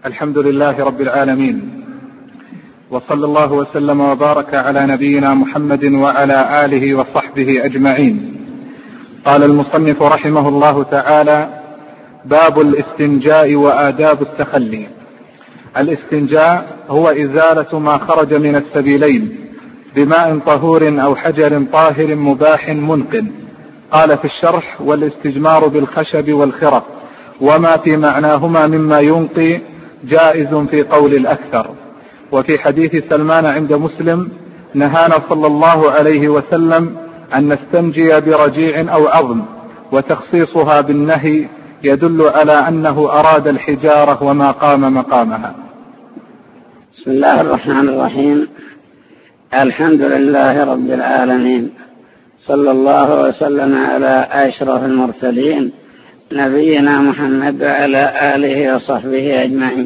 الحمد لله رب العالمين، وصلى الله وسلم وبارك على نبينا محمد وعلى آله وصحبه أجمعين. قال المصنف رحمه الله تعالى: باب الاستنجاء وآداب التخلي. الاستنجاء هو إزالة ما خرج من السبيلين بماء طهور أو حجر طاهر مباح منقٍ. قال في الشرح: والاستجمار بالخشب والخرق وما في معناهما مما ينقي جائز في قول الأكثر. وفي حديث سلمان عند مسلم: نهانا صلى الله عليه وسلم أن نستنجي برجيع أو عظم، وتخصيصها بالنهي يدل على أنه أراد الحجارة وما قام مقامها. بسم الله الرحمن الرحيم. الحمد لله رب العالمين، صلى الله وسلم على أشرف المرسلين نبينا محمد وعلى آله وصحبه أجمعين.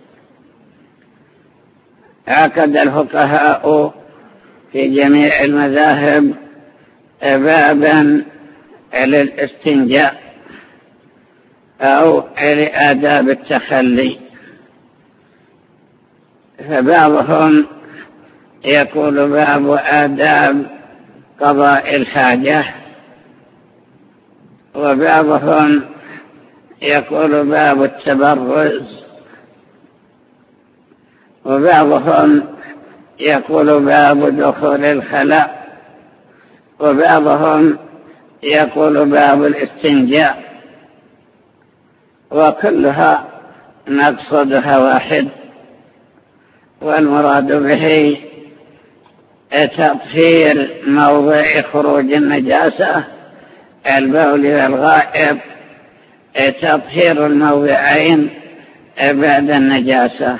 عقد الفقهاء في جميع المذاهب بابا للاستنجاء أو لآداب التخلي، فبعضهم يقول باب آداب قضاء الحاجة، وبعضهم يقول باب التبرز، وبعضهم يقول باب دخول الخلاء، وبعضهم يقول باب الاستنجاء، وكلها مقصدها واحد، والمراد به تطهير موضع خروج النجاسة البول والغائط، تطهير الموضعين بعد النجاسة.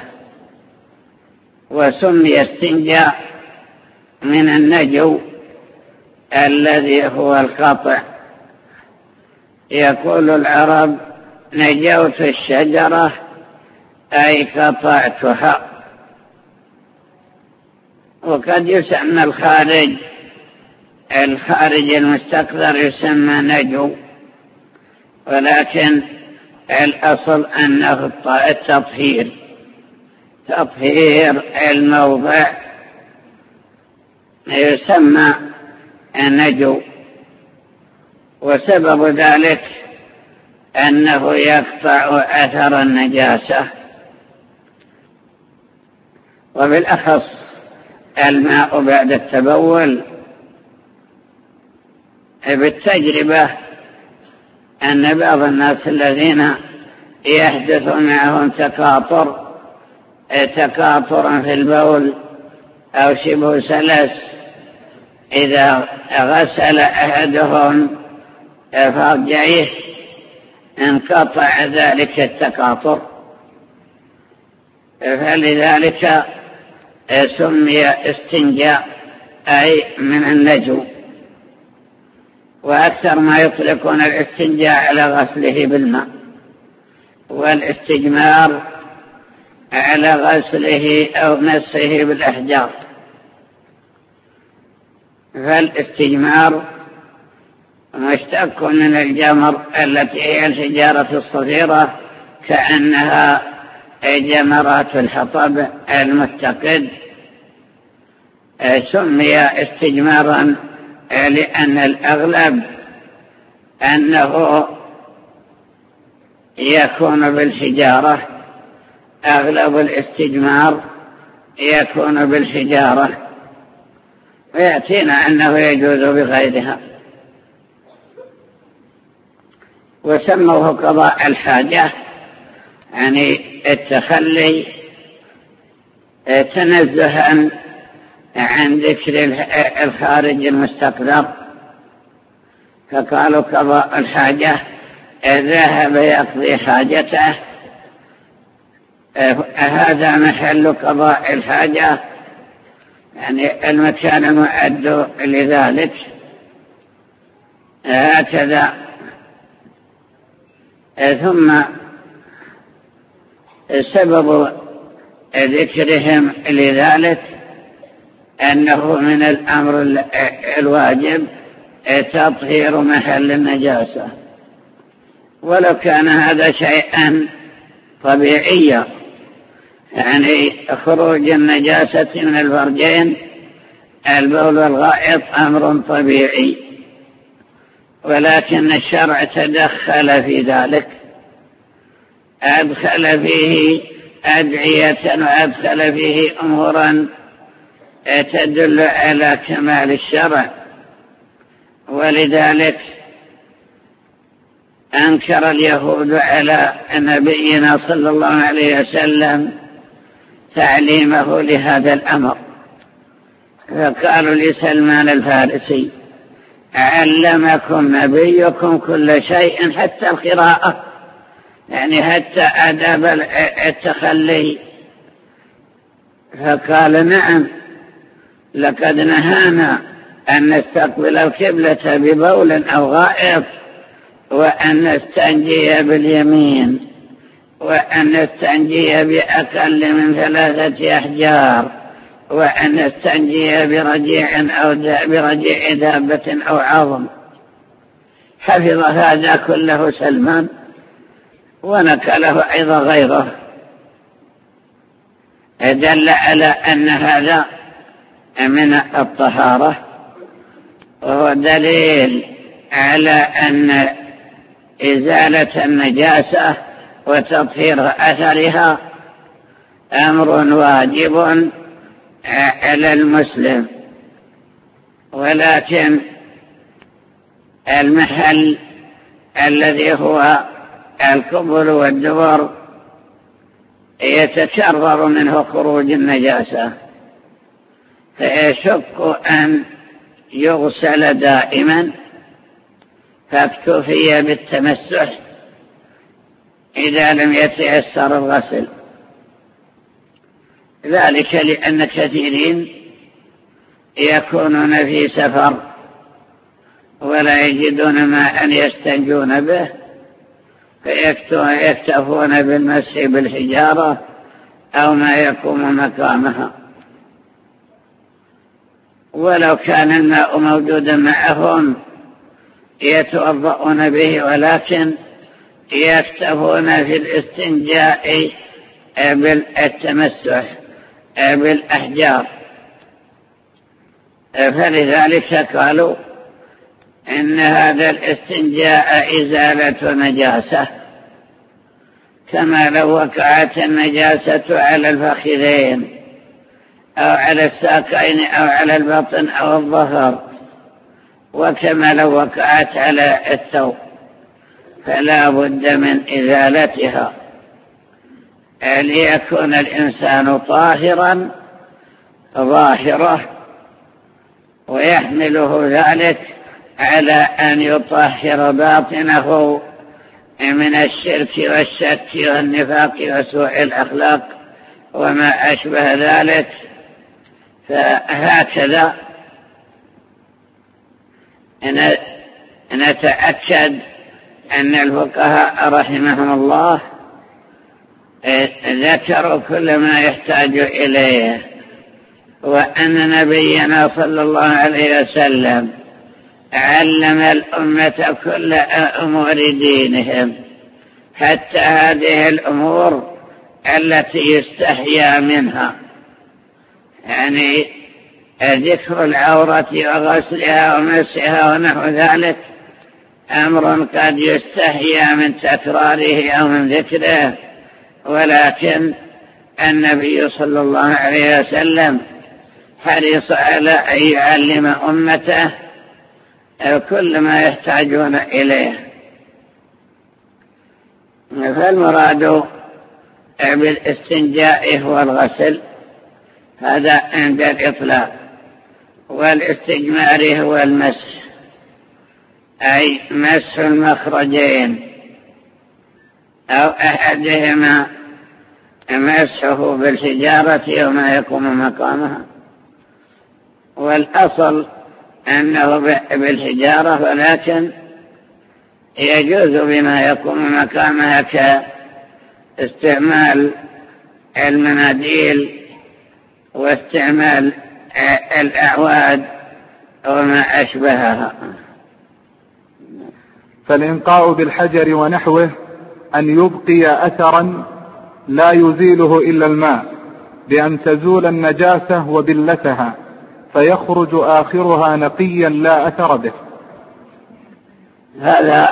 وسمي استنجاء من النجو الذي هو القطع. يقول العرب: نجوت الشجرة أي قطعتها. وقد يسمى الخارج المستقذر يسمى نجو، ولكن الأصل أنه تطهير الموضع يسمى النجو. وسبب ذلك أنه يقطع أثر النجاسة، وبالأخص الماء بعد التبول. بالتجربة أن بعض الناس الذين يحدث معهم تكاطر في البول أو شبه سلس، إذا غسل أحدهم فرجيه انقطع ذلك التكاطر، فلذلك سمي استنجاء أي من النجو. وأكثر ما يطلقون الاستنجاء على غسله بالماء، والاستجمار على غسله أو مسه بالأحجار. فالاستجمار مشتق من الجمر التي هي الحجارة الصغيرة كأنها جمرات الحطب المتقد. سمي استجمارا لأن الأغلب أنه يكون بالحجارة، أغلب الاستجمار يكون بالحجارة، ويأتينا أنه يجوز بغيرها. وسموه قضاء الحاجة، يعني التخلي تنزها عن ذكر الخارج المستقذر، فقالوا قضاء الحاجة ذهب يقضي حاجته، هذا محل قضاء الحاجة، يعني المكان المعد لذلك. هكذا. ثم سبب ذكرهم لذلك أنه من الأمر الواجب تطهير محل النجاسة، ولو كان هذا شيئا طبيعيا يعني خروج النجاسة من الفرجين البول والغائط أمر طبيعي، ولكن الشرع تدخل في ذلك، أدخل فيه أدعية وأدخل فيه أمورا تدل على كمال الشرع. ولذلك أنكر اليهود على نبينا صلى الله عليه وسلم تعليمه لهذا الأمر، فقالوا لسلمان الفارسي: علمكم نبيكم كل شيء حتى القراءة، يعني حتى آداب التخلي. فقال: نعم، لقد نهانا أن نستقبل القبلة ببول أو غائط، وأن نستنجي باليمين، وأن نستنجي بأقل من 3 أحجار، وأن نستنجي برجيع أو برجيع دابة أو عظم. حفظ هذا كله سلمان ونقله أيضا غيره، دل على أن هذا من الطهارة، وهو دليل على أن إزالة النجاسة وتطهير أثرها أمر واجب على المسلم. ولكن المحل الذي هو القبل والدبر يتكرر منه خروج النجاسة، فيشق أن يغسل دائما، فاكتفي بالتمسح إذا لم يتيسر الغسل. ذلك لأن كثيرين يكونون في سفر ولا يجدون ماء يستنجون به، فيكتفون بالمسح بالحجارة أو ما يقوم مقامها. ولو كان الماء موجودا معهم يتوضؤون به، ولكن يكتفون في الاستنجاء بالتمسح بالأحجار. فلذلك قالوا إن هذا الاستنجاء إزالة نجاسة، كما لو وقعت النجاسة على الفخذين أو على الساقين أو على البطن أو الظهر، وكما لو وقعت على الثوب، فلا بد من إزالتها ليكون الإنسان طاهرا ظاهره، ويحمله ذلك على أن يطهر باطنه من الشرك والشك والنفاق وسوء الأخلاق وما أشبه ذلك. فهكذا نتأكد أن الفقهاء رحمهم الله ذكروا كل ما يحتاج إليه، وأن نبينا صلى الله عليه وسلم علم الأمة كل أمور دينهم، حتى هذه الأمور التي يستحيا منها، يعني ذكر العورة وغسلها ومسحها ونحو ذلك أمر قد يستحيا من تكراره أو من ذكره، ولكن النبي صلى الله عليه وسلم حريص على أن يعلم أمته كل ما يحتاجون إليه. فالمراد بالاستنجاء هو الغسل، هذا عند الإطلاق، والاستجمار هو المسح، أي مسح المخرجين أو أحدهما، مسحه بالحجارة وما يقوم مقامها. والأصل أنه بالحجارة، ولكن يجوز بما يقوم مقامها كاستعمال المناديل واستعمال الأعواد وما أشبهها. فالإنقاء بالحجر ونحوه أن يبقي أثرا لا يزيله إلا الماء بأن تزول النجاسة وبلتها فيخرج آخرها نقيا لا أثر به. هذا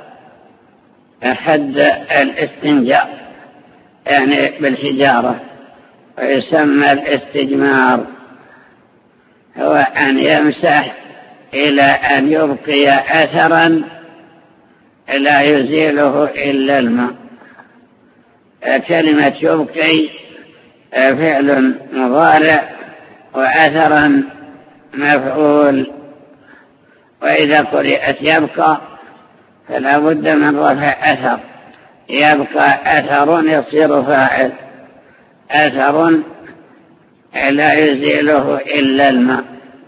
حد الاستنجاء يعني بالحجارة، ويسمى الاستجمار، هو أن يمسح إلى أن يبقي أثرا لا يزيله إلا الماء. كلمة يبقي فعل مضارع وأثرا مفعول، وإذا قرئت يبقى فلا بد من رفع أثر، يبقى أثر يصير فاعل، أثر لا يزيله إلا الماء.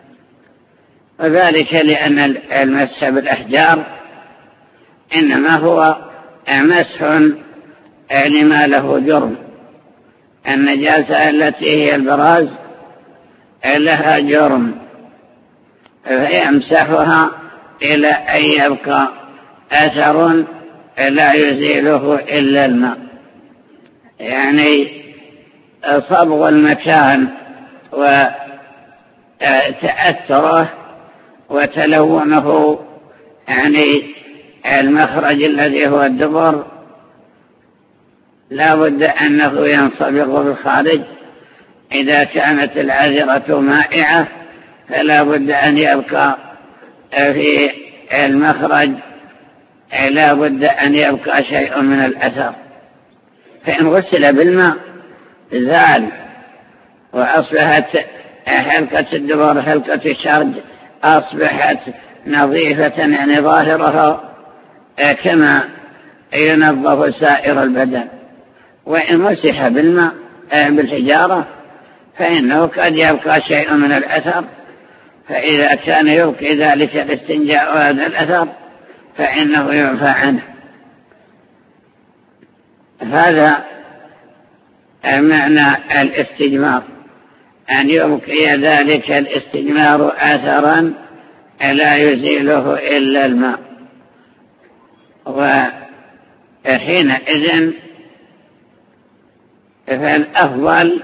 وذلك لأن المسح بالأحجار إنما هو مسح لما له جرم. النجاسة التي هي البراز لها جرم، فيمسحها إلى أن يبقى أثر لا يزيله إلا الماء، يعني صبغ المكان وتأثره وتلونه، يعني المخرج الذي هو الدبر لا بد أنه ينصبغ بالخارج. إذا كانت العذرة مائعة فلا بد أن يبقى في المخرج، لا بد أن يبقى شيء من الأثر. فإن غسل بالماء زال وأصبحت حلقة الدبر حلقة الشرج أصبحت نظيفة، يعني ظاهرها كما ينظف سائر البدن. وإن مسح بالماء بالحجارة فإنه قد يبقى شيء من الأثر، فإذا كان يبقي ذلك الاستنجاء هذا الأثر فإنه يعفى عنه. هذا معنى الاستجمار، أن يبقي ذلك الاستجمار أثرا لا يزيله إلا الماء. وحينئذ فالأفضل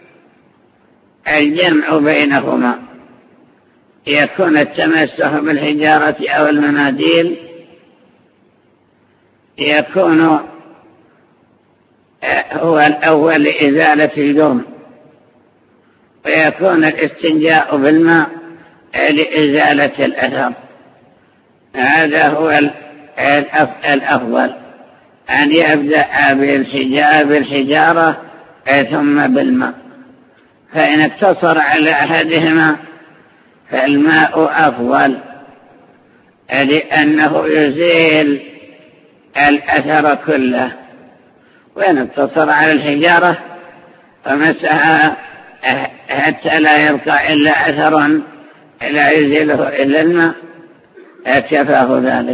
الجمع بينهما، يكون التمسح بالحجارة أو المناديل يكون هو الأول لإزالة الجرم، ويكون الاستنجاء بالماء لإزالة الأثر. هذا هو الأفضل، أن يبدأ بالحجارة ثم بالماء. فإن اقتصر على أحدهما فالماء أفضل، لأنه يزيل الأثر كله. وإن اقتصر على الحجارة فمسها حتى لا يبقى إلا أثر لا يزيله إلا الماء كفاه ذلك.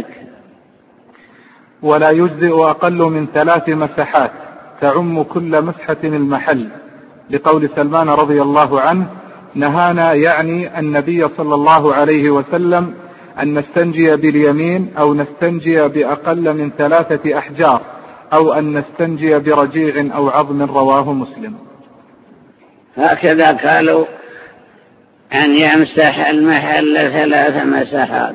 ولا يجزئ أقل من 3 مسحات تعم كل مسحة المحل، لقول سلمان رضي الله عنه: نهانا يعني النبي صلى الله عليه وسلم أن نستنجي باليمين أو نستنجي بأقل من 3 أحجار أو أن نستنجي برجيع أو عظم. رواه مسلم. هكذا قالوا أن يمسح المحل 3 مسحات،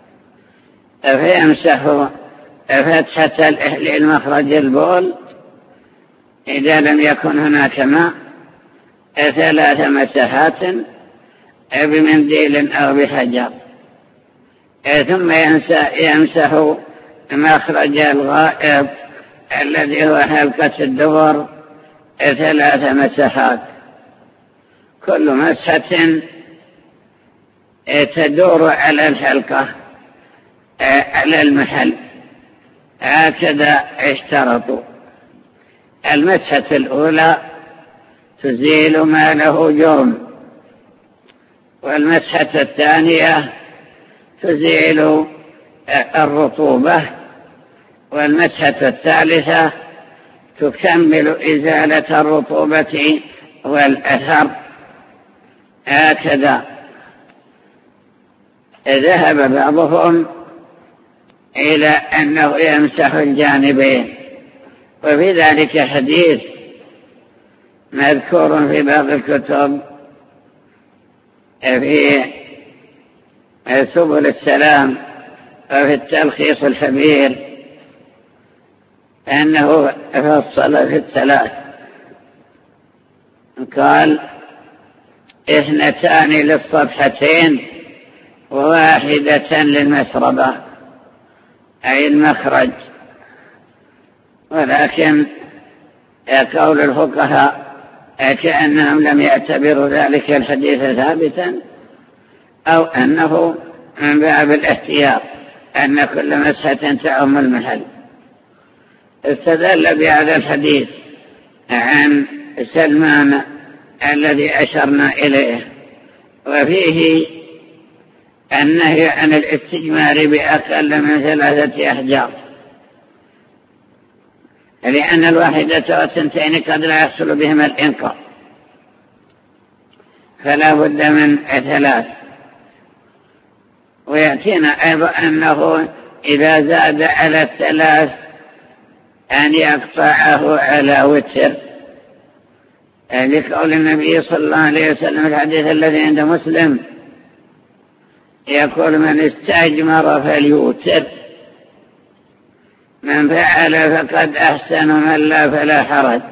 فيمسح فتحة المخرج البول إذا لم يكن هناك ماء 3 مسحات بمنديل أو بحجر، ثم يمسح مخرج الغائط الذي هو حلقة الدبر 3 مسحات، كل مسحة تدور على الحلقة على المحل. هكذا اشترطوا. المسحة الأولى تزيل ما له جرم، والمسحة الثانية تزيل الرطوبة، والمسحة الثالثة تكمل إزالة الرطوبة والأثر. هكذا ذهب بعضهم إلى أنه يمسح الجانبين، وفي ذلك حديث مذكور في بعض الكتب في سبل السلام وفي التلخيص الكبير أنه فصل في الثلاث، قال 2 للصفحتين و1 للمسربة أي المخرج. ولكن قول الفقهاء كأنهم لم يعتبروا ذلك الحديث ثابتا، أو أنه من باب الاحتياط أن كل مسحة تعم المحل. استدل بهذا الحديث عن سلمان الذي أشرنا إليه، وفيه النهي عن الاستجمار بأقل من 3 أحجار، لأن 1 و2 قد لا يحصل بهما الإنقاء، فلا بد من 3. ويأتينا أيضا أنه إذا زاد على 3 أن يقطعه على وتر، لقول النبي صلى الله عليه وسلم الحديث الذي عند مسلم يقول: من استجمر فليوتر، من فعل فقد أحسن، من لا فلا حرج.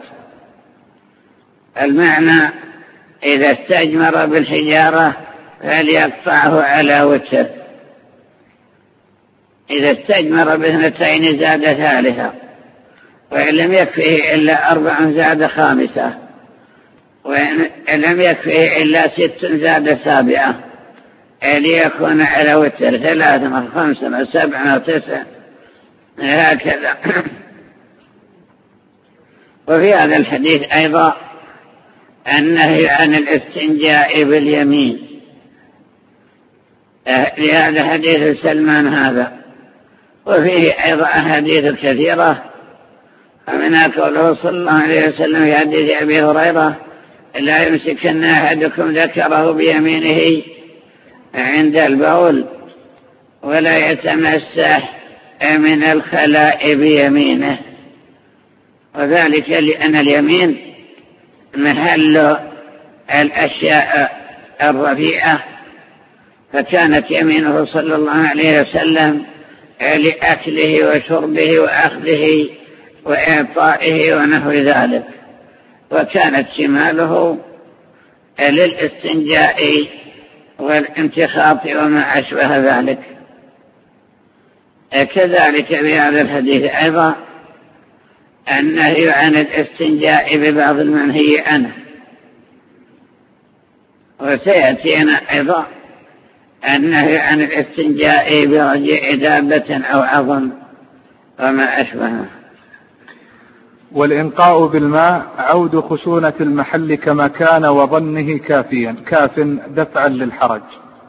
المعنى إذا استجمر بالحجارة فليقطعه على وتر، إذا استجمر ب2 زاد 3، وإن لم يكفه إلا 4 زاد 5، وإن لم يكفه إلا 6 زاد 7، ليكون على وتر 3 5 7 9 هكذا. وفي هذا الحديث أيضا النهي عن الاستنجاء باليمين، لهذا حديث سلمان هذا. وفيه أيضا أحاديث كثيرة، ومنها قوله صلى الله عليه وسلم في حديث أبي هريرة: لا يمسكن أحدكم ذكره بيمينه عند البول، ولا يتمسح من الخلاء بيمينه. وذلك لأن اليمين محل الأشياء الرفيعة، فكانت يمينه صلى الله عليه وسلم لأكله وشربه وأخذه وإعطائه ونحو ذلك، وكانت شماله للاستنجاء والانتخاط وما أشبه ذلك. كذلك بهذا الحديث أيضا النهي عن الاستنجاء ببعض المنهي عنه. وسيأتينا أيضا النهي عن الاستنجاء برجيع دابة أو عظم وما أشبهه. والإنقاء بالماء عود خشونة المحل كما كان وظنه كاف دفعا للحرج.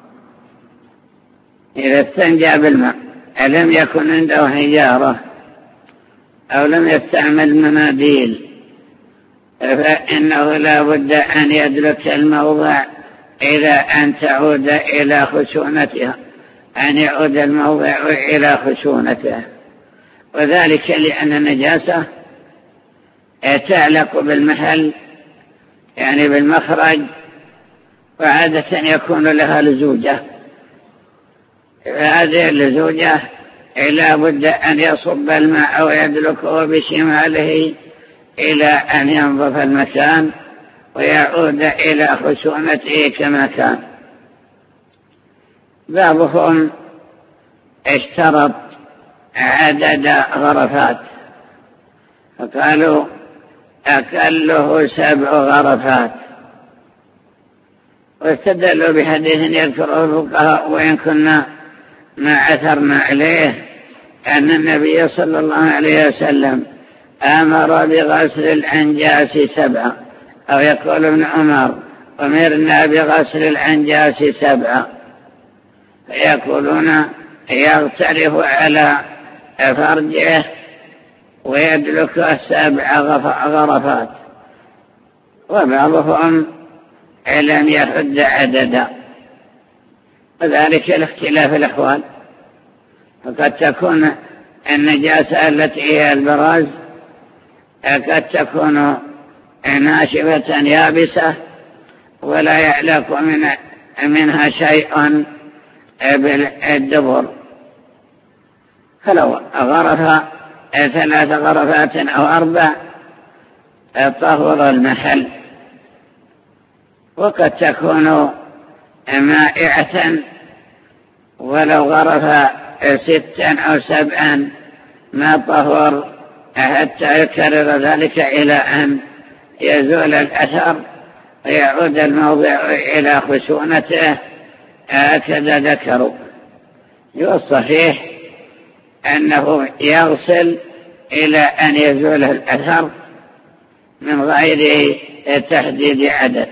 إذا استنجى بالماء ألم يكن عنده حجارة أو لم يستعمل مناديل، فإنه لا بد أن يدرك الموضع إلى أن تعود إلى خشونتها، أن يعود الموضع إلى خشونته، وذلك لأن النجاسة تعلق بالمحل يعني بالمخرج، وعادة يكون لها لزوجة، هذه اللزوجة لا بد أن يصب الماء أو يدلكه بشماله إلى أن ينظف المكان ويعود إلى خشونته كما كان. بعضهم اشترط عدد غرفات، فقالوا أقله 7 غرفات، واستدلوا بحديث يذكره الفقهاء وإن كنا ما عثرنا عليه، أن النبي صلى الله عليه وسلم أمر بغسل الأنجاس 7، أو يقول ابن عمر: أمرنا بغسل الأنجاس 7، فيقولون يغترف على فرجه ويدلك 7 غرفات، وبعضهم لم يحد عددا، وذلك لاختلاف الأحوال. فقد تكون النجاسة التي هي البراز قد تكون ناشفة يابسة ولا يعلق منها شيء بالدبر، فلو غرف 3 غرفات أو 4 طهر المحل. وقد تكون مائعة، ولو غرف 6 أو 7 ما طهر حتى يكرر ذلك إلى أن يزول الأثر ويعود الموضع إلى خشونته. هكذا ذكروا. والصحيح أنه يغسل إلى أن يزول الأثر من غير تحديد عدد.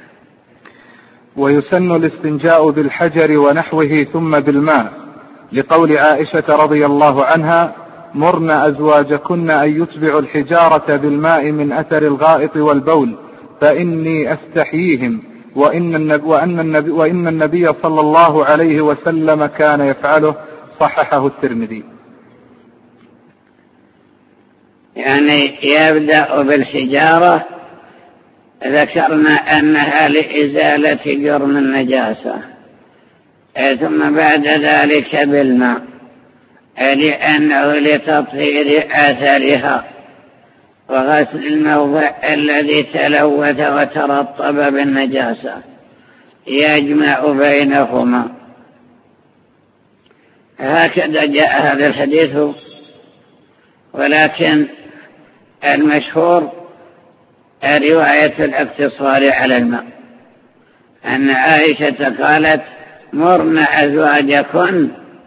ويسن الاستنجاء بالحجر ونحوه ثم بالماء، لقول عائشة رضي الله عنها: مرن أزواجكن أن يتبعوا الحجارة بالماء من أثر الغائط والبول فإني أستحييهم، وإن النبي صلى الله عليه وسلم كان يفعله. صححه الترمذي. يعني يبدأ بالحجارة، ذكرنا أنها لإزالة جرم النجاسة، ثم بعد ذلك بالماء لأنه لتطهير آثارها وغسل الموضع الذي تلوث وترطب بالنجاسة، يجمع بينهما. هكذا جاء هذا الحديث، ولكن المشهور رواية الاقتصار على الماء، أن عائشة قالت: مرن أزواجكن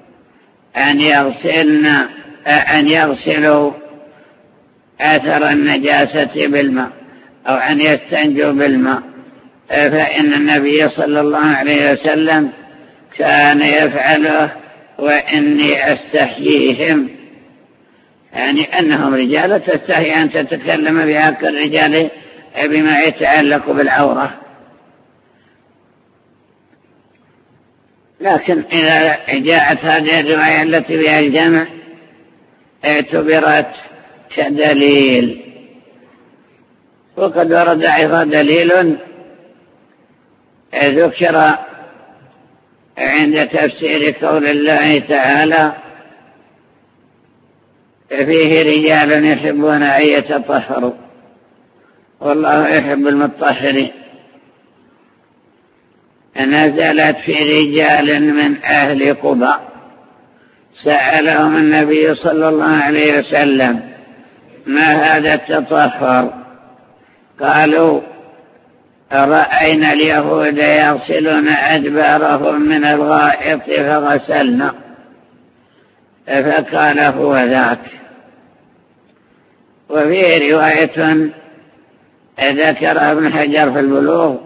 أن يغسلوا أثر النجاسة بالماء، أو أن يستنجوا بالماء، فإن النبي صلى الله عليه وسلم كان يفعله وإني أستحييهم، يعني أنهم رجال تستحي أن تتكلم بحق الرجال بما يتعلق بالعورة. لكن إذا جاءت هذه الرواية التي بها الجمع اعتبرت كدليل. وقد ورد أيضا دليل ذكر عند تفسير قول الله تعالى: فيه رجال يحبون أن يتطهروا والله يحب المطهرين. نزلت في رجال من أهل قباء سألهم النبي صلى الله عليه وسلم: ما هذا التطهر؟ قالوا: رأينا اليهود يغسلون أدبارهم من الغائط فغسلنا. فقال: هو ذاك. وفيه رواية ذكرها ابن حجر في البلوغ،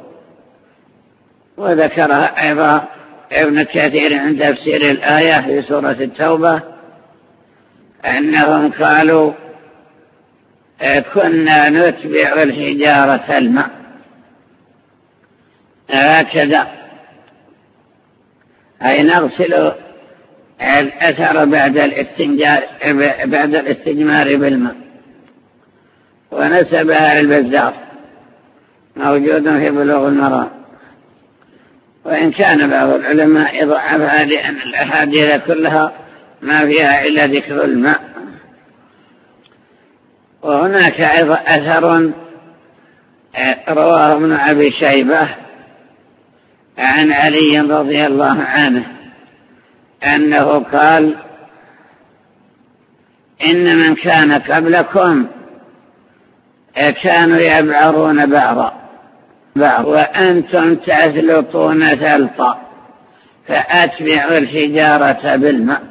وذكرها أيضا ابن كثير عند تفسير الآية في سورة التوبة، أنهم قالوا: كنا نتبع الحجارة الماء. هكذا أي نغسل الأثر بعد الاستجمار بالماء. ونسبها البزار موجود في بلوغ المرام، وإن كان بعض العلماء ضعفها لأن الأحاديث كلها ما فيها إلا ذكر الماء. وهناك أيضا أثر رواه ابن أبي شيبة عن علي رضي الله عنه أنه قال: إن من كان قبلكم كانوا يبعرون بعضا وأنتم تثلطون ثلطا فأتبعوا الحجارة بالماء.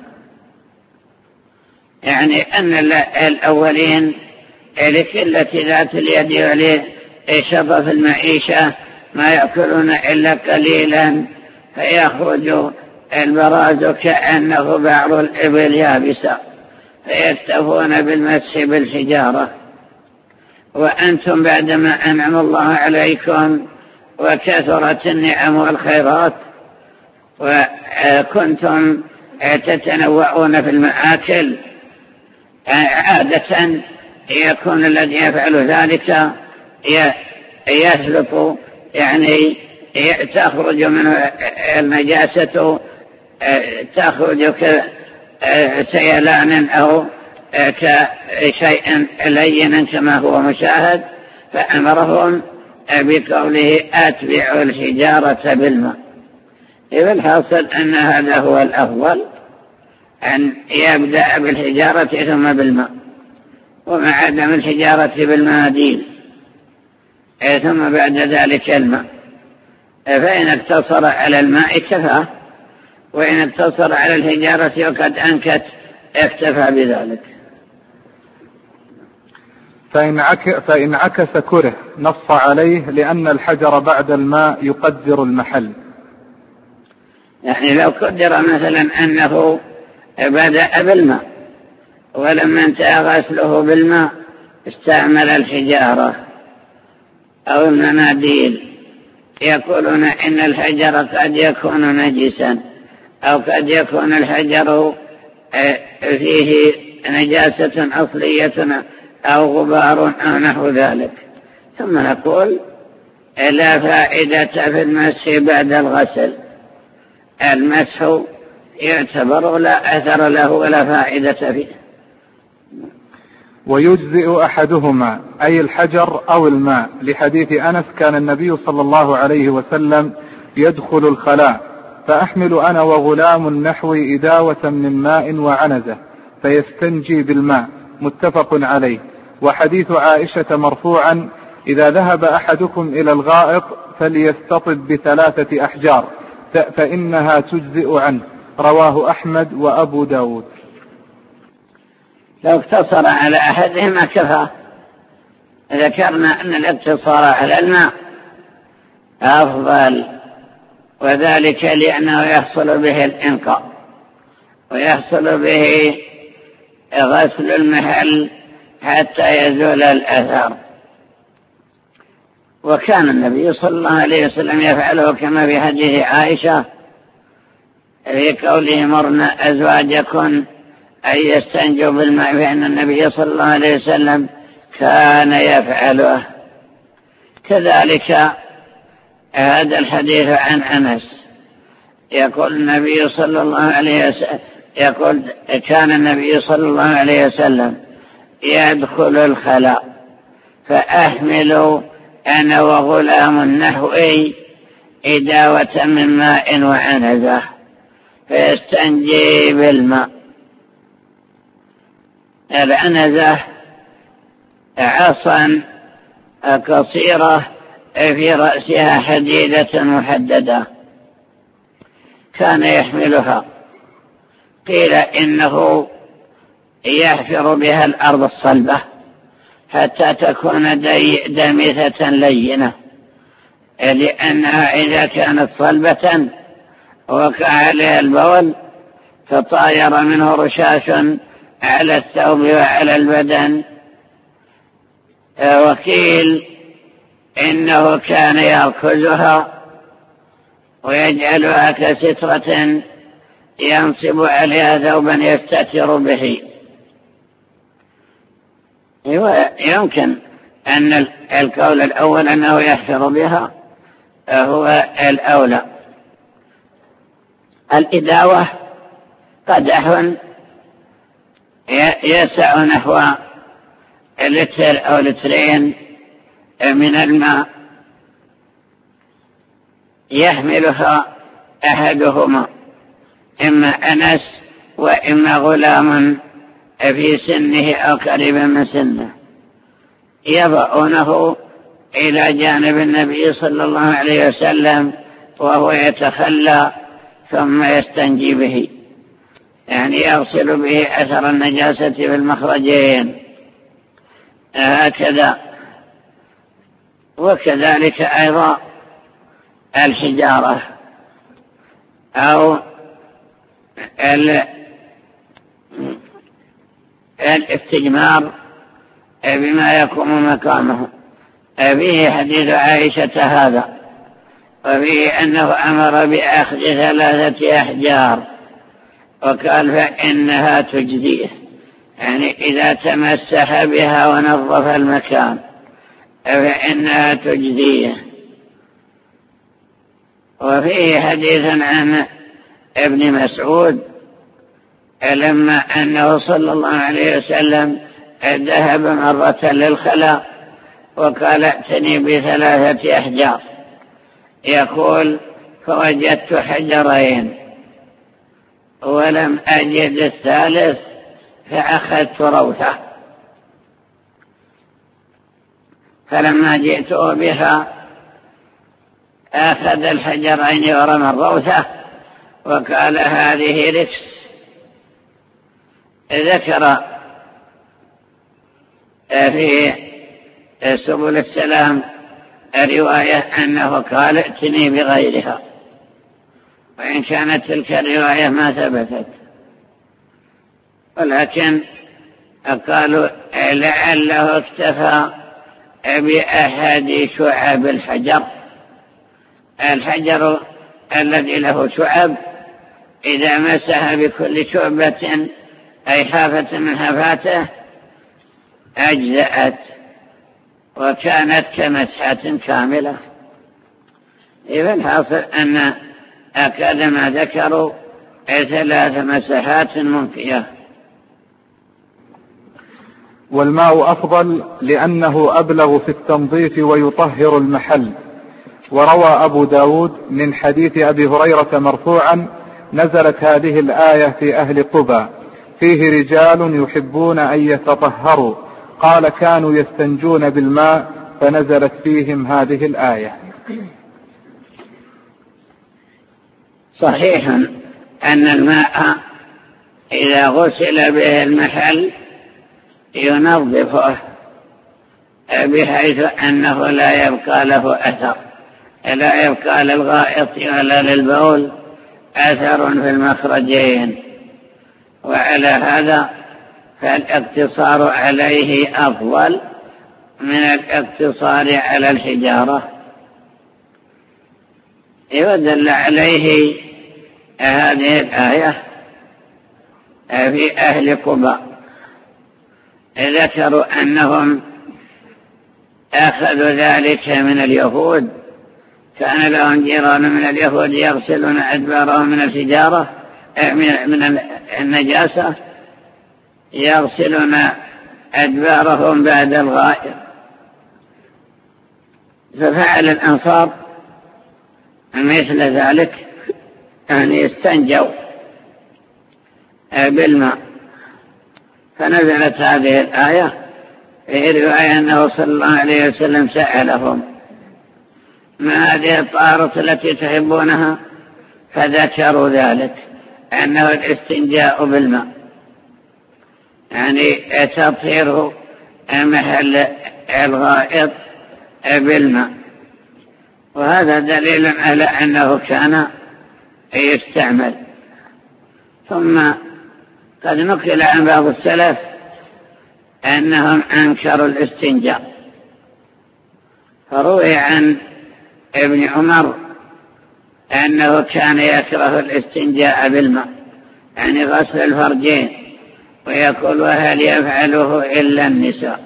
يعني أن الأولين لقلة ذات اليد ولشظف المعيشة ما يأكلون إلا قليلا، فيخرج البراز كأنه بعر الإبل يابسة، فيكتفون بالمسح بالحجارة. وأنتم بعدما أنعم الله عليكم وكثرت النعم والخيرات وكنتم تتنوعون في المآكل، عادة يكون الذي يفعل ذلك يسلط يعني تخرج منه النجاسة، تخرج كسيلان أو كشيء لين كما هو مشاهد، فأمرهم بقوله أتبعوا الحجارة بالماء. إذا الحاصل أن هذا هو الأفضل، أن يبدأ بالحجارة ثم بالماء، ومع عدم الحجارة بالمناديل ثم بعد ذلك الماء. فإن اقتصر على الماء كفى، وإن اقتصر على الحجارة وقد أنكت اكتفى بذلك. فإن عكس كره نص عليه لأن الحجر بعد الماء يقدر المحل. يعني لو قدر مثلا أنه بدأ بالماء ولما انتهى غسله بالماء استعمل الحجارة أو المناديل، يقولون إن الحجر قد يكون نجسا، أو قد يكون الحجر فيه نجاسة أصلية أو غبار أو نحو ذلك، ثم نقول لا فائدة في المسح بعد الغسل. المسح يعتبر لا أثر له ولا فائدة فيه. ويجزئ أحدهما أي الحجر أو الماء، لحديث أنس كان النبي صلى الله عليه وسلم يدخل الخلاء فأحمل أنا وغلام نحوي إداوة من ماء وعنزة فيستنجي بالماء، متفق عليه. وحديث عائشة مرفوعا إذا ذهب أحدكم إلى الغائط فليستطب ب3 أحجار فإنها تجزئ عنه، رواه أحمد وأبو داود. لو اقتصر على أحدهما كفى. ذكرنا أن الاقتصار على الماء أفضل، وذلك لأنه يحصل به الإنقاء ويحصل به غسل المحل حتى يزول الأثر. وكان النبي صلى الله عليه وسلم يفعله كما في حديث عائشة في قوله مرنا أزواجكن أن يستنجوا بالماء، فإن النبي صلى الله عليه وسلم كان يفعله. كذلك هذا الحديث عن أنس يقول النبي صلى الله عليه وسلم يقول كان النبي صلى الله عليه وسلم يدخل الخلاء فأحمل أنا وغلام نحوي إداوة من ماء وعنزة فيستنجي بالماء. العنزة عصا قصيرة في رأسها حديدة محددة كان يحملها، قيل إنه يحفر بها الأرض الصلبة حتى تكون دمثة لينة، لأنها إذا كانت صلبة وقع عليها البول فطاير منه رشاش على الثوب وعلى البدن. وقيل إنه كان يركزها ويجعلها كسترة ينصب عليها ثوبا يستتر به. يمكن أن القول الأول أنه يحفر بها هو الأولى. الإداوة قدح يسع نحو 1 لتر أو 2 لتر من الماء يحملها أحدهما، إما أنس وإما غلام في سنه أو قريبا من سنه، يضعونه إلى جانب النبي صلى الله عليه وسلم وهو يتخلى ثم يستنجي به، يعني يغسل به أثر النجاسة في المخرجين هكذا. وكذلك أيضا الحجارة أو الاستجمار بما يقوم مقامه. فيه حديث عائشة هذا، وفيه أنه أمر بأخذ 3 أحجار وقال فإنها تجزيه، يعني إذا تمسح بها ونظف المكان فإنها تجزيه. وفيه حديث عن ابن مسعود لما أنه صلى الله عليه وسلم ذهب مرة للخلاء وقال ائتني ب3 أحجار، يقول فوجدت حجرين ولم أجد الثالث فأخذت روثة، فلما جئت بها أخذ الحجرين ورمى الروثة وقال هذه ركس. ذكر في سبل السلام رواية أنه قال ائتني بغيرها، وإن كانت تلك الرواية ما ثبتت، ولكن قالوا لعله اكتفى بأحد شعب الحجر. الحجر الذي له شعب إذا مسح بكل شعبة أي حافة من حافاته أجزأت وكانت كمسحة كاملة. إذا الحاصل أن أكاد ما ذكروا 3 مسحات منفية. والماء أفضل لأنه أبلغ في التنظيف ويطهر المحل. وروى أبو داود من حديث أبي هريرة مرفوعا نزلت هذه الآية في أهل قبى فيه رجال يحبون أن يتطهروا، قال كانوا يستنجون بالماء فنزلت فيهم هذه الآية. صحيح أن الماء إذا غسل به المحل ينظفه بحيث أنه لا يبقى له أثر، لا يبقى للغائط ولا للبول أثر في المخرجين. وعلى هذا فالاقتصار عليه أفضل من الاقتصار على الحجارة. ودل عليه هذه الآية في أهل قبى، ذكروا أنهم أخذوا ذلك من اليهود، كان لهم جيران من اليهود يغسلون أدبارهم من الحجارة من النجاسة، يغسلون أدبارهم بعد الغائط، ففعل الأنصار مثل ذلك، يعني استنجوا بالماء. فنزلت هذه الآية في رواية أنه صلى الله عليه وسلم سألهم ما هذه الطهارة التي تحبونها، فذكروا ذلك أنه الاستنجاء بالماء، يعني تطهير محل الغائط بالماء. وهذا دليل على أنه كان يستعمل. ثم قد نقل عن بعض السلف أنهم أنكروا الاستنجاء، فروي عن ابن عمر أنه كان يكره الاستنجاء بالماء، يعني غسل الفرجين، ويقول وهل يفعله إلا النساء.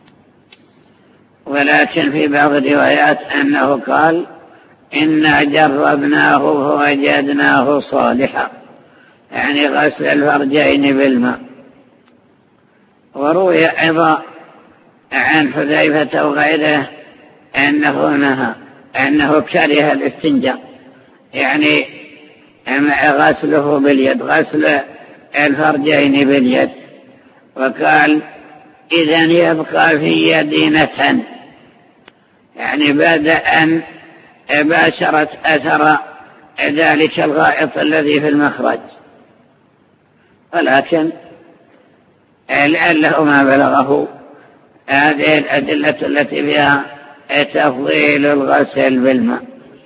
ولكن في بعض الروايات أنه قال إنا جربناه فوجدناه صالحا، يعني غسل الفرجين بالماء. وروي أيضا عن حذيفة وغيره أنه نهى، أنه كره الاستنجاء، يعني غسله باليد، غسل الفرجين باليد. وقال إذن يبقى في يدي نتن، يعني بعد أن باشرت أثر ذلك الغائط الذي في المخرج. ولكن لعله ما بلغه هذه الأدلة التي فيها تفضيل الغسل بالماء.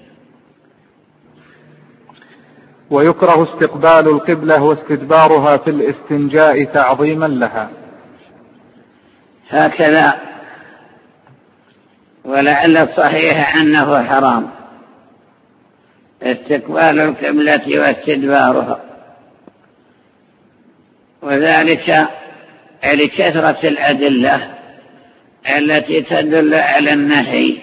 ويكره استقبال القبلة واستدبارها في الاستنجاء تعظيما لها. هكذا، ولعل الصحيح أنه حرام استقبال القبلة واستدبارها، وذلك لكثرة الأدلة التي تدل على النهي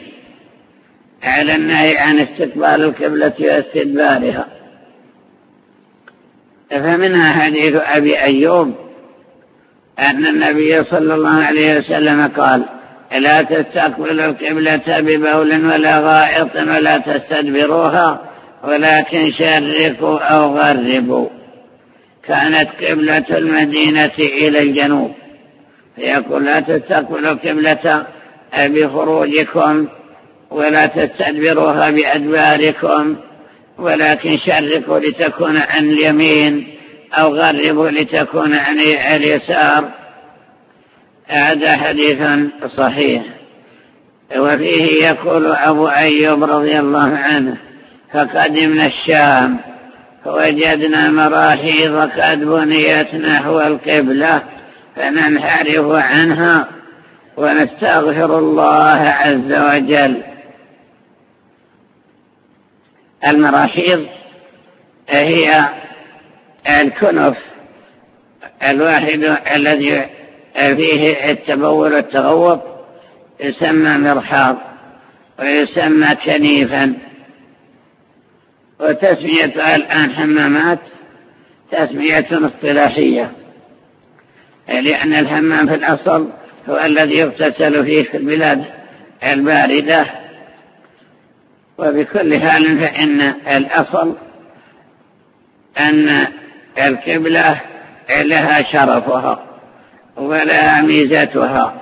عن استقبال القبلة واستدبارها. فمنها حديث أبي أيوب أن النبي صلى الله عليه وسلم قال: لا تستقبلوا القبلة ببول ولا غائط ولا تستدبروها ولكن شرقوا أو غربوا. كانت قبلة المدينة إلى الجنوب، فيقول: لا تستقبلوا القبلة بخروجكم ولا تستدبروها بأدباركم ولكن شرقوا لتكون عن اليمين أو غربوا لتكون عن اليسار. هذا حديث صحيح. وفيه يقول أبو أيوب رضي الله عنه: فقدمنا الشام فوجدنا مراحيض قد بنيت نحو القبلة فننحرف عنها ونستغفر الله عز وجل. المراحيض هي الكنف الواحد الذي فيه التبول والتغوط، يسمى مرحاض ويسمى كنيفا. وتسميتها الآن حمامات تسمية اصطلاحية، لأن الحمام في الأصل هو الذي يغتسل فيه في البلاد الباردة. وبكل حال فإن الأصل أن القبلة لها شرفها ولها ميزتها،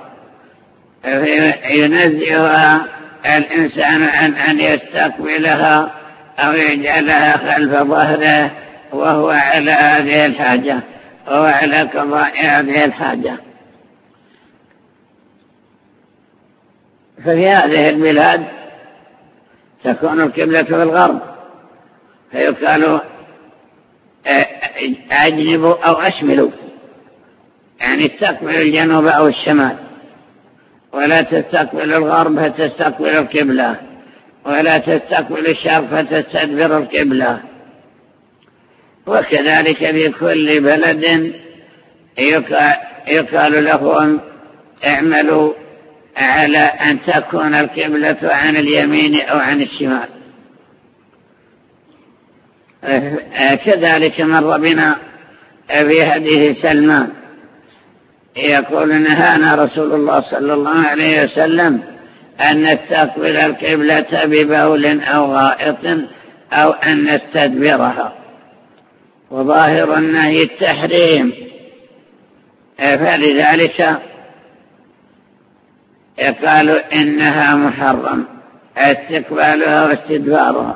ينزهها الإنسان عن أن يستقبلها أو يجعلها خلف ظهره وهو على هذه الحاجة وهو على قضاء هذه الحاجة. ففي هذه البلاد تكون القبلة في الغرب، فيقال أجنبوا أو أشملوا، يعني استقبل الجنوب أو الشمال، ولا تستقبل الغرب فتستقبل القبلة، ولا تستقبل الشرق فتستدبر القبلة. وكذلك في كل بلد يقال لهم اعملوا على أن تكون القبلة عن اليمين أو عن الشمال. كذلك مر بنا في حديث سلمان يقول: نهانا رسول الله صلى الله عليه وسلم أن نستقبل القبلة ببول أو غائط أو أن نستدبرها، وظاهر النهي التحريم، فلذلك قالوا إنها محرم استقبالها واستدبارها.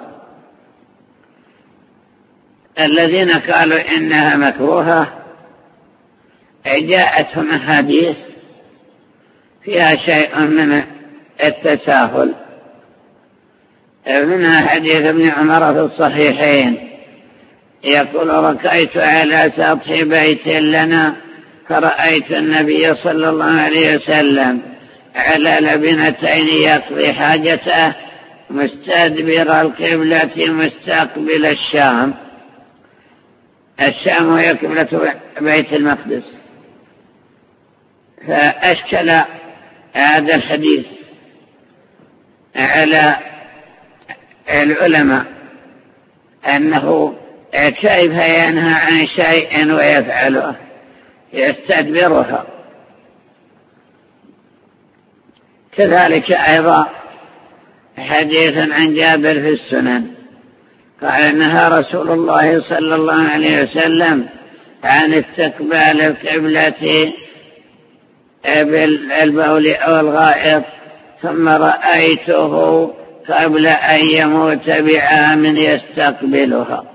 الذين قالوا إنها مكروهة جاءتهم أحاديث فيها شيء من التساهل. منها حديث ابن عمر في الصحيحين يقول: ركعت على سطح بيت لنا فرأيت النبي صلى الله عليه وسلم على لبنتين يقضي حاجته مستدبر القبلة مستقبل الشام. الشام هي قبلة بيت المقدس. فأشكل هذا الحديث على العلماء أنه كيف ينهى عن شيء ويفعله يستدبرها. كذلك أيضا حديث عن جابر في السنن قال: نهى رسول الله صلى الله عليه وسلم عن استقبال القبلة بالبول أو الغائط، ثم رأيته قبل أن يموت بعام يستقبلها.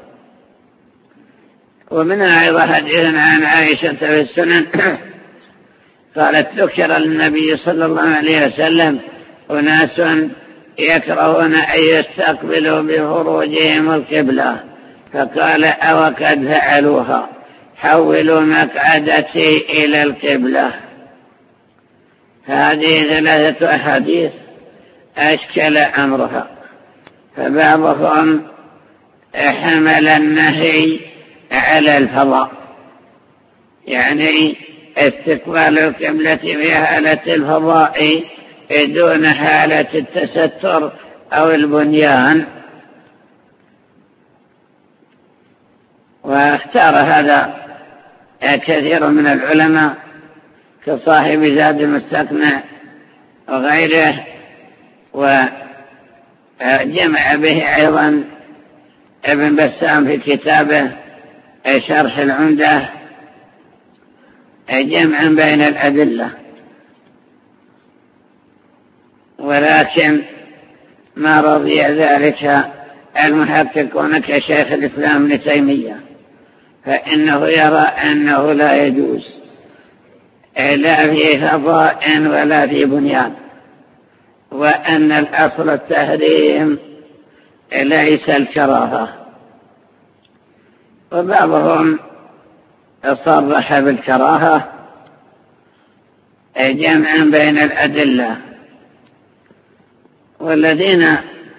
ومنها أيضا حديث عن عائشة في السنن قالت: ذكر للنبي صلى الله عليه وسلم أناس يكرهون أن يستقبلوا بخروجهم القبلة، فقال: أو قد فعلوها، حولوا مقعدتي إلى القبلة. هذه ثلاثة أحاديث أشكل أمرها، فبعضهم حمل النهي على الفضاء، يعني استقبال القبلة في حالة الفضاء دون حالة التستر أو البنيان. واختار هذا كثير من العلماء كصاحب زاد المستقنع وغيره، وجمع به أيضا ابن بسام في كتابه شرح العمدة جمعا بين الأدلة. ولكن ما رضي ذلك المحققون كشيخ الإسلام ابن تيمية، فإنه يرى أنه لا يجوز لا في فضاء ولا في بنيان، وأن الأصل التحريم ليس الكراهة. وبعضهم صرح بالكراهة جمعا بين الأدلة. والذين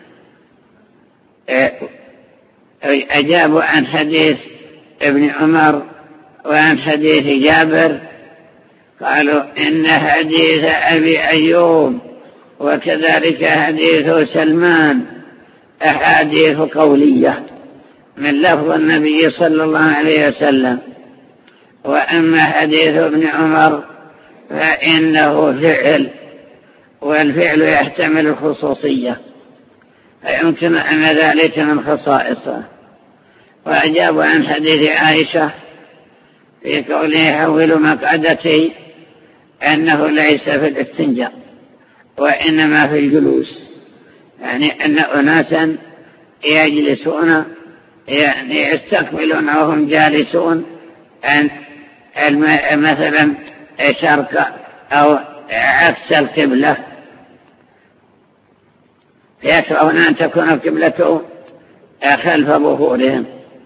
أجابوا عن حديث ابن عمر وعن حديث جابر قالوا إن حديث أبي أيوب وكذلك حديث سلمان أحاديث قولية من لفظ النبي صلى الله عليه وسلم، وأما حديث ابن عمر فإنه فعل، والفعل يحتمل الخصوصية، فيمكن أن ذلك من خصائصه. وأجابوا عن حديث عائشة في قوله حول مقعدتي أنه ليس في الاستنجاء وإنما في الجلوس، يعني أن أناسا يجلسون يعني يستقبلون وهم جالسون مثلا شرق أو عكس القبلة، فيكرهون أن تكون القبلة خلف ظهورهم.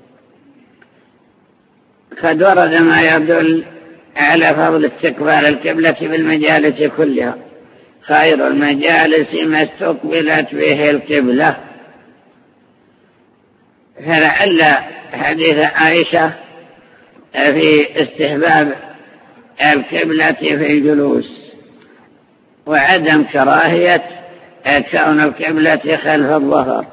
قد ورد ما يدل على فضل استقبال القبلة بالمجالس كلها، خير المجالس ما استقبلت به القبلة. فلعل حديث عائشة في استحباب القبلة في الجلوس وعدم كراهية كون القبلة خلف الظهر.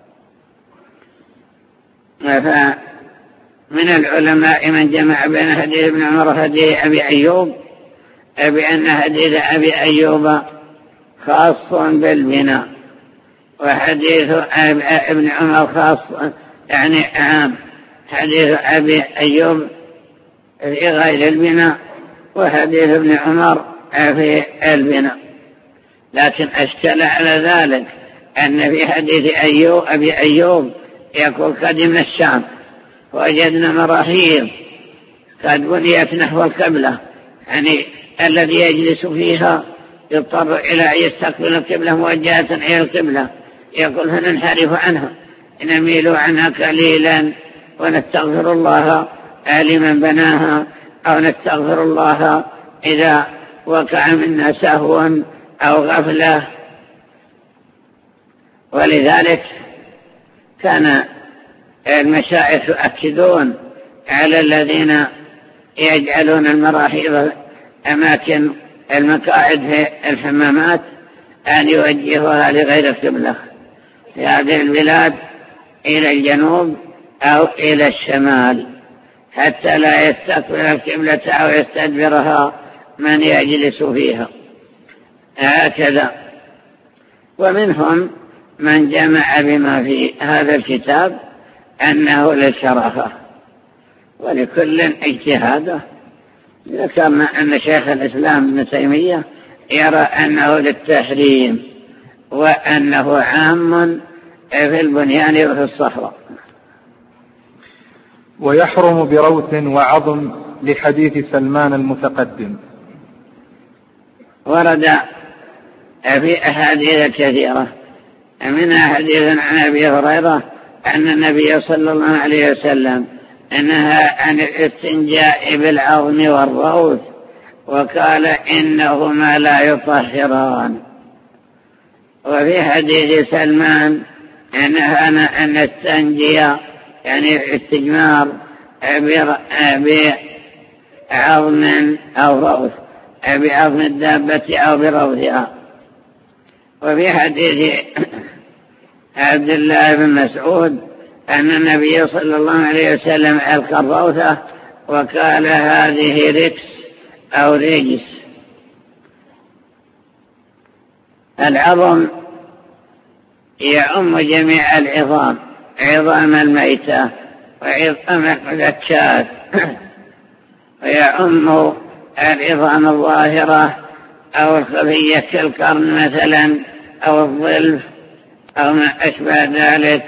فمن العلماء من جمع بين حديث ابن عمر وحديث أبي أيوب بأن حديث أبي أيوب خاص بالبناء، وحديث ابن عمر خاص يعني عام. حديث أبي أيوب في غير البناء وحديث ابن عمر في البناء. لكن أشكل على ذلك أن في حديث أبي أيوب يقول قدمنا الشام وجدنا مراحيض قد بنيت نحو القبلة، يعني الذي يجلس فيها يضطر إلى أن يستقبل القبلة موجهة إلى القبلة، يقول فننحرف عنها نميل عنها قليلا ونستغفر الله لمن بناها، أو نستغفر الله إذا وقع منا سهو أو غفلة. ولذلك كان المشايخ يؤكدون على الذين يجعلون المراحيض أماكن المقاعد في الحمامات أن يوجهها لغير القبلة في هذه البلاد إلى الجنوب أو إلى الشمال، حتى لا يستقبل القبلة أو يستدبرها من يجلس فيها هكذا. ومنهم من جمع بما في هذا الكتاب أنه للكراهة، ولكل اجتهاده. ذكرنا أن شيخ الإسلام ابن تيمية يرى أنه للتحريم وأنه عام في البنيان وفي الصحراء. ويحرم بروث وعظم لحديث سلمان المتقدم. ورد في أحاديث كثيرة، منها حديث عن أبي هريرة أن النبي صلى الله عليه وسلم نهى عن الاستنجاء بالعظم والروث، وقال إنهما لا يطهران. وفي حديث سلمان نهانا أن نستنجي يعني الاستجمار عظم أو روث، بعظم الدابة أو بروثها. وفي حديث عبد الله بن مسعود أن النبي صلى الله عليه وسلم ألقى الروثة وقال هذه ركس أو رجس. العظم يعم جميع العظام، عظام الميتة وعظام الذكات، ويعم العظام الظاهرة أو الخفية كالقرن مثلا أو الظلف أو ما أشبه ذلك.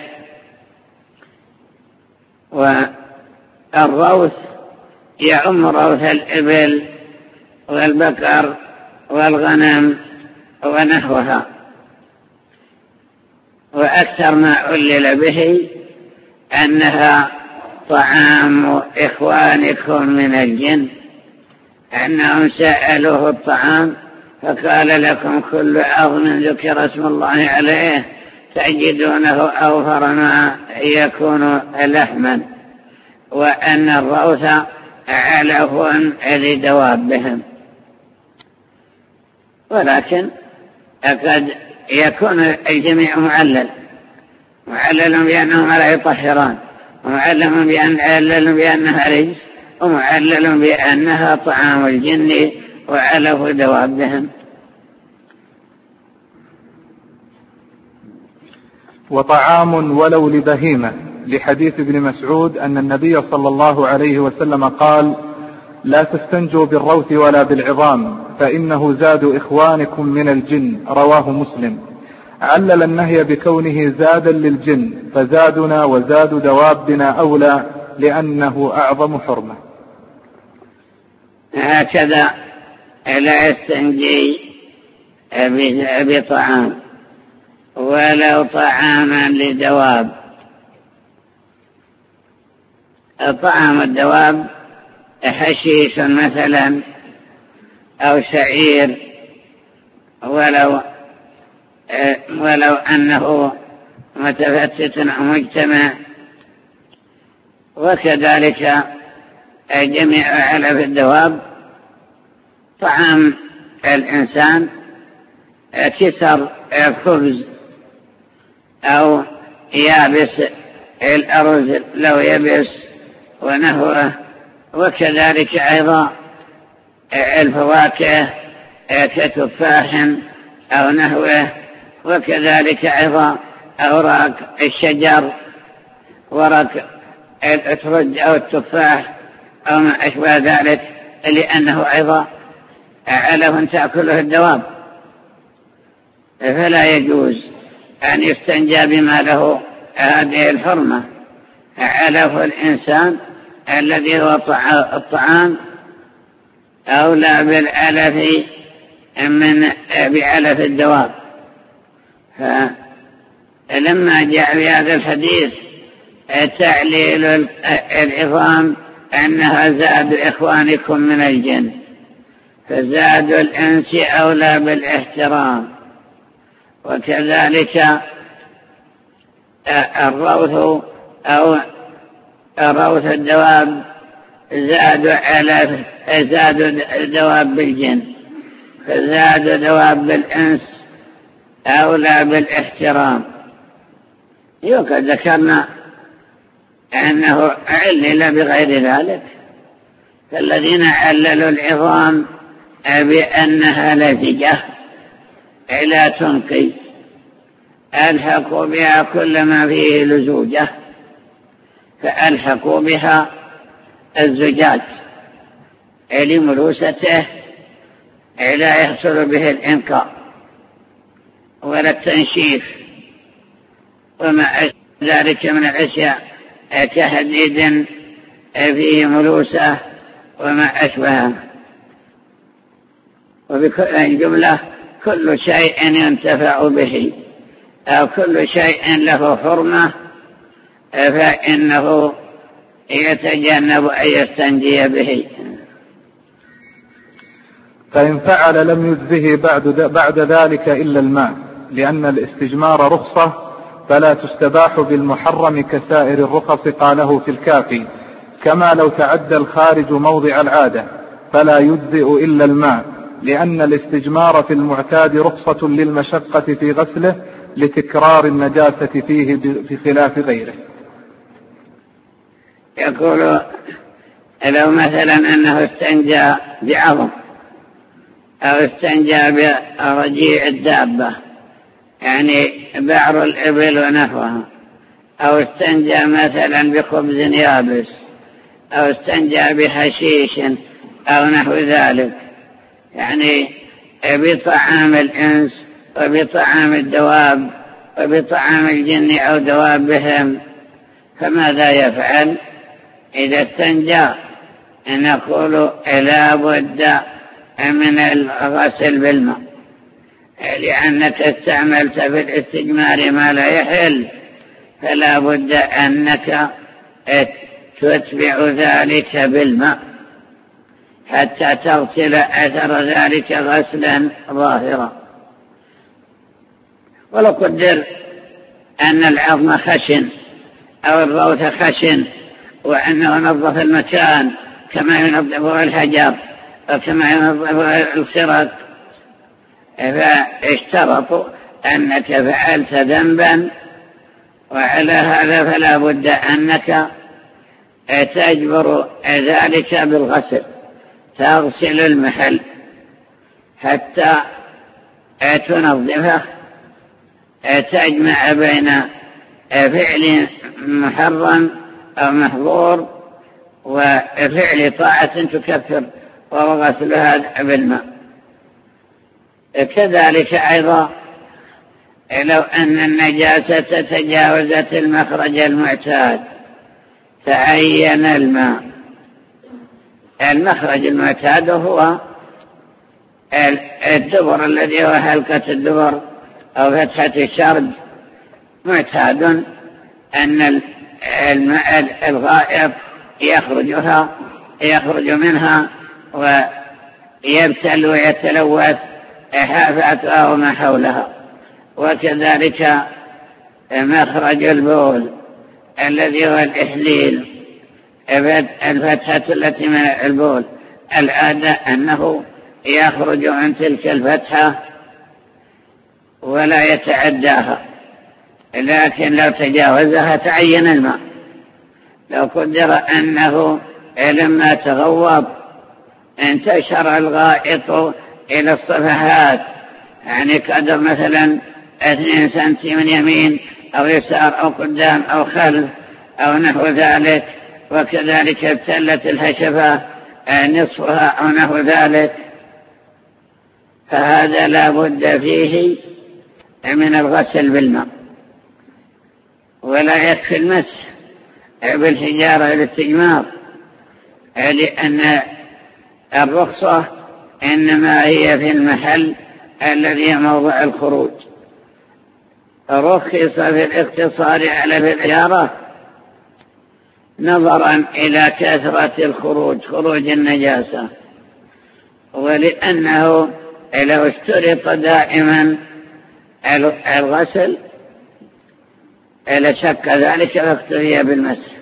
والروث يعم روث الإبل والبقر والغنم ونحوها. وأكثر ما علل به أنها طعام إخوانكم من الجن، أنهم سألوه الطعام فقال لكم كل عظم ذكر اسم الله عليه تجدونه أوفر ما يكون لحما، وأن الروث علف لدوابهم. ولكن قد يكون الجميع معلل بأنهم لا يطهران، ومعلل بأنها رجس، ومعلل بأنها طعام الجن وعلف دوابهم. وطعام ولو لبهيمة، لحديث ابن مسعود أن النبي صلى الله عليه وسلم قال لا تستنجوا بالروث ولا بالعظام فإنه زاد إخوانكم من الجن، رواه مسلم. علل النهي بكونه زادا للجن، فزادنا وزاد دوابنا أولى لأنه أعظم حرمة. هكذا لا يستنجي بطعام ولو طعاما لدواب. طعام الدواب حشيش مثلا أو شعير، ولو أنه متفتت أو مجتمع. وكذلك جميع علف الدواب. طعام الإنسان كسر خبز أو يابس الأرز لو يبس ونحوه. وكذلك أيضا الفواكه كتفاح أو نحوه. وكذلك أيضا أوراق الشجر، ورق الأترج أو التفاح أو ما أشبه ذلك، لأنه أيضا علف تأكله الدواب، فلا يجوز أن يستنجى بما له هذه الحرمة. علف الإنسان الذي هو الطعام أولى بالعلف بعلف الدواب. فلما جاء في هذا الحديث تعليل العظام أنها زاد إخوانكم من الجن، فزاد الإنس أولى بالاحترام. وكذلك الروث أو روث الدواب زاد دواب بالجن، فزاد دواب بالإنس أولى بالاحترام. وقد ذكرنا أنه علل بغير ذلك، فالذين عللوا العظام بأنها لزجة لا تنقي ألحقوا بها كل ما فيه لزوجة، فألحقوا بها الزجاج لملوسته لا يحصل به الإنقاء ولا التنشيف وما ذلك من الأشياء كحديد فيه ملوسة وما أشبهه. وبكل جملة كل شيء ينتفع به أو كل شيء له حرمة فإنه يتجنب أن يستنجي به. فإن فعل لم يجزه بعد ذلك إلا الماء، لأن الاستجمار رخصة فلا تستباح بالمحرم كسائر الرخص، قاله في الكافي. كما لو تعدى الخارج موضع العادة فلا يجزئ إلا الماء، لأن الاستجمار في المعتاد رخصة للمشقة في غسله لتكرار النجاسة فيه بخلاف غيره. يقول لو مثلا أنه استنجى بعظم أو استنجى برجيع الدابة، يعني بعر الإبل ونحوها، أو استنجى مثلا بخبز يابس، أو استنجى بحشيش أو نحو ذلك، يعني بطعام الإنس وبطعام الدواب وبطعام الجن أو دوابهم، فماذا يفعل إذا استنجى؟ نقول لا بد من الغسل بالماء، لأنك استعملت في الاستجمار ما لا يحل، فلا بد أنك تتبع ذلك بالماء حتى تغسل أثر ذلك غسلا ظاهرا. ولو قدر أن العظم خشن أو الروث خشن وأنه نظف المكان كما ينظفه الحجر أو كما ينظفه الخرق، فاشترطوا أنك فعلت ذنبا، وعلى هذا فلا بد أنك تجبر ذلك بالغسل، تغسل المحل حتى تنظفه، تجمع بين فعل محرم أو محظور وفعل طاعة تكفر، وغسلها بالماء. كذلك أيضا لو أن النجاسة تجاوزت المخرج المعتاد تعين الماء. المخرج المعتاد هو الدبر الذي هو حلقة الدبر أو فتحة الشرج. معتاد أن الماء الغائط يخرج منها ويبتل ويتلوث حافاتها وما حولها. وكذلك مخرج البول الذي هو الإحليل، الفتحة التي من البول، العادة أنه يخرج من تلك الفتحة ولا يتعداها، لكن لو تجاوزها تعين الماء. لو قدر أنه لما تغوط انتشر الغائط إلى الصفحات، يعني قدر مثلا 2 سنتي من يمين أو يسار أو قدام أو خلف أو نحو ذلك، وكذلك ابتلت الهشفة نصفها أو نحو ذلك، فهذا لا بد فيه من الغسل بالماء. ولا يكفي المسح بالحجارة للاستجمار، لأن الرخصة إنما هي في المحل الذي موضع الخروج. رخص في الاقتصار على الحجارة نظرا إلى كثرة الخروج، خروج النجاسة، ولأنه لو اشترط دائما الغسل لشك ذلك فاقتضي بالمسح.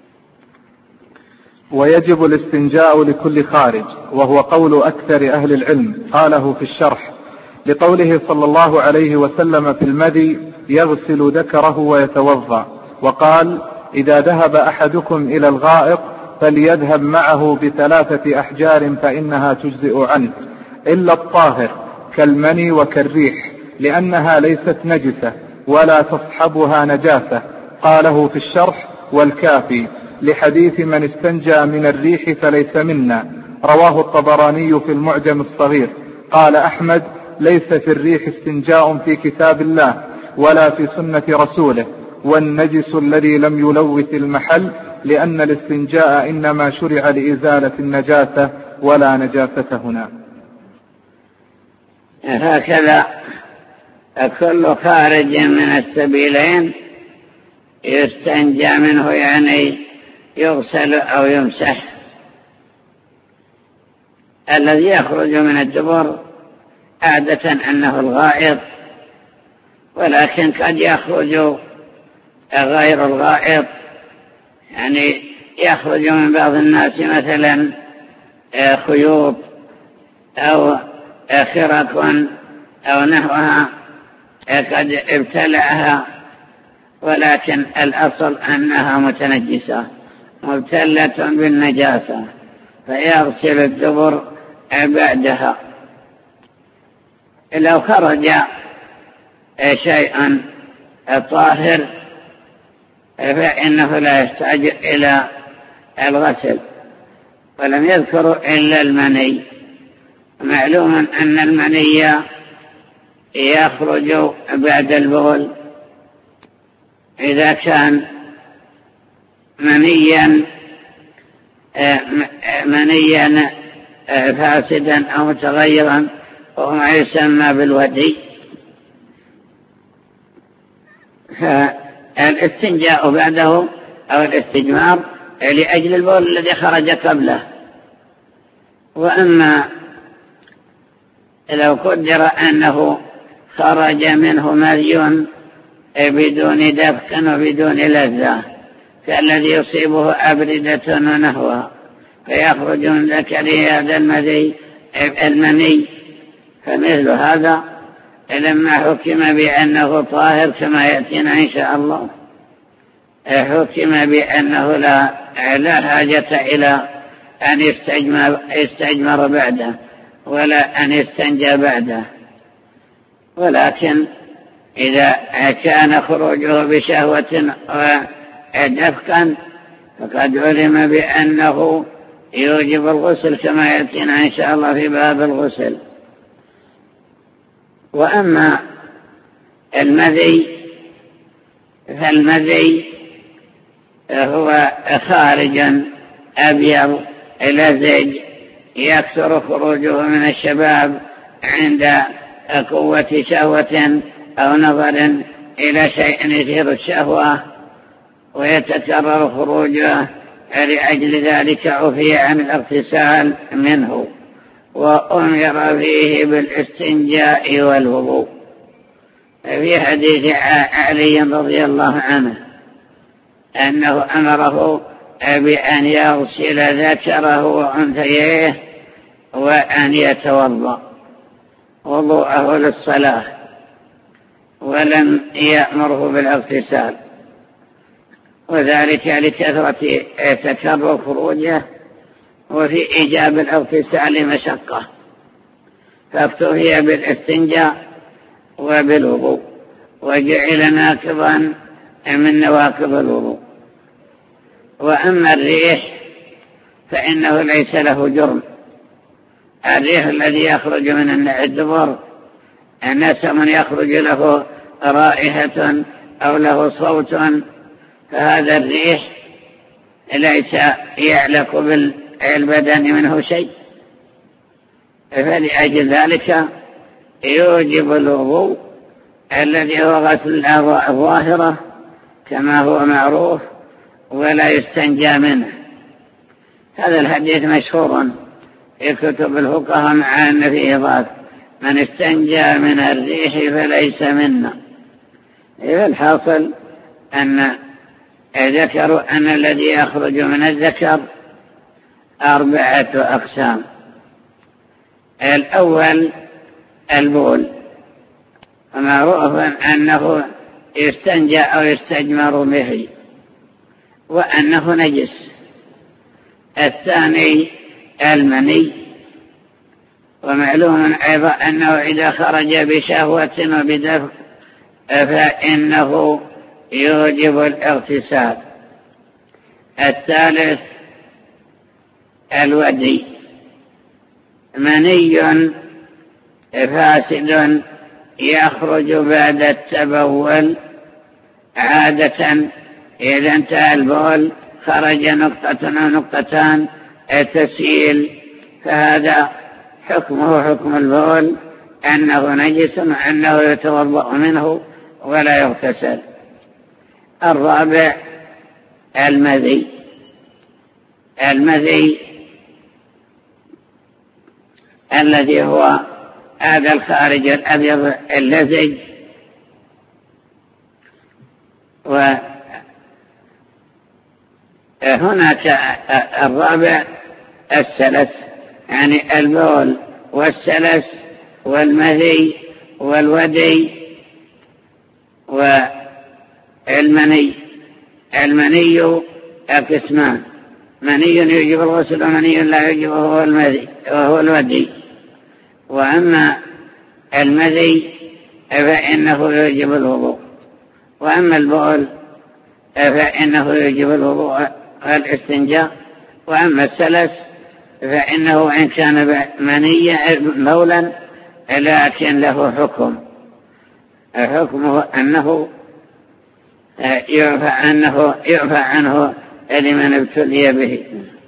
ويجب الاستنجاء لكل خارج، وهو قول أكثر أهل العلم، قاله في الشرح لقوله صلى الله عليه وسلم في المذي يغسل ذكره ويتوضأ، وقال إذا ذهب أحدكم إلى الغائط فليذهب معه ب3 أحجار فإنها تجزئ عنه، إلا الطاهر كالمني وكالريح، لأنها ليست نجسة ولا تصحبها نجاسة. قاله في الشرح والكافي لحديث من استنجى من الريح فليس منا، رواه الطبراني في المعجم الصغير. قال أحمد ليس في الريح استنجاء في كتاب الله ولا في سنة رسوله، والنجس الذي لم يلوث المحل، لأن الاستنجاء إنما شرع لإزالة النجاسة ولا نجاسة هنا. هكذا كل خارج من السبيلين يستنجى منه، يعني يغسل أو يمسح. الذي يخرج من الدبر عادة أنه الغائط، ولكن قد يخرج غير الغائط، يعني يخرج من بعض الناس مثلا خيوط أو خرق أو نحوها قد ابتلعها، ولكن الأصل أنها متنجسة مبتلة بالنجاسة، فيغسل الدبر بعدها. لو خرج شيئا طاهر فإنه لا يحتاج إلى الغسل. ولم يذكروا إلا المني. معلوم أن المني يخرج بعد البول، إذا كان منيا فاسدا أو متغيرا وهو ما يسمى بالودي، فالاستنجاء بعده أو الاستجمار لأجل البول الذي خرج قبله. وأما لو قدر أنه خرج منه مذي بدون دفق وبدون لذة كالذي يصيبه أبردة ونحوها، فيخرج من ذكره هذا المني، فمثل هذا لما حكم بأنه طاهر كما يأتينا إن شاء الله، حكم بأنه لا حاجة إلى أن يستجمر بعده ولا أن يستنجى بعده. ولكن إذا كان خروجه بشهوة ودفقا فقد علم بأنه يوجب الغسل كما يأتينا إن شاء الله في باب الغسل. وأما المذي فالمذي هو خارج أبيض لزج يكثر خروجه من الشباب عند قوة شهوة أو نظر إلى شيء يثير الشهوة، ويتكرر خروجه لأجل ذلك عفي عن الاغتسال منه، وأمر فيه بالاستنجاء والوضوء. في حديث علي رضي الله عنه أنه أمره بأن يغسل ذكره وأنثيه وأن يتوضأ وضوءه للصلاة، ولم يأمره بالاغتسال، وذلك لكثرة تكرر خروجه وفي إيجاب الاغتسال مشقة، فاكتفي بالاستنجاء وبالوضوء، وجعل ناقضا من نواقض الوضوء. وأما الريح فإنه ليس له جرم. الريح الذي يخرج من الدبر نسم يخرج له رائحة أو له صوت، فهذا الريح ليس يعلق بالبدن منه شيء، فلأجل ذلك يوجب الوضوء الذي هو غسل الأعضاء الظاهرة كما هو معروف، ولا يستنجى منه. هذا الحديث مشهور في كتب الفقهاء مع أن فيه ضعف: من استنجى من الريح فليس منا. الحاصل أن ذكروا أن الذي يخرج من الذكر 4 أقسام. الأول البول، ومعروف أنه يستنجى أو يستجمر به وأنه نجس. الثاني المني، ومعلوم أيضا أنه إذا خرج بشهوة وبدفق فإنه يوجب الاغتسال. الثالث الودي، مني فاسد يخرج بعد التبول، عادة إذا انتهى البول خرج نقطة أو نقطتان تسيل، فهذا حكمه حكم البول أنه نجس وأنه يتوضأ منه ولا يغتسل. الرابع المذي، المذي الذي هو هذا الخارج الأبيض اللزج، هناك الرابع السلس، يعني البول والسلس والمذي والودي والمني. المني قسمان: مني يجب الغسل ومني لا يجب وهو الودي. وأما المذي فإنه يجب الوضوء، وأما البول فإنه يجب الوضوء والاستنجاء، وأما السلس فإنه إن كان منيا مولا لكن له حكمه أنه يعفى عنه لمن ابتلي به.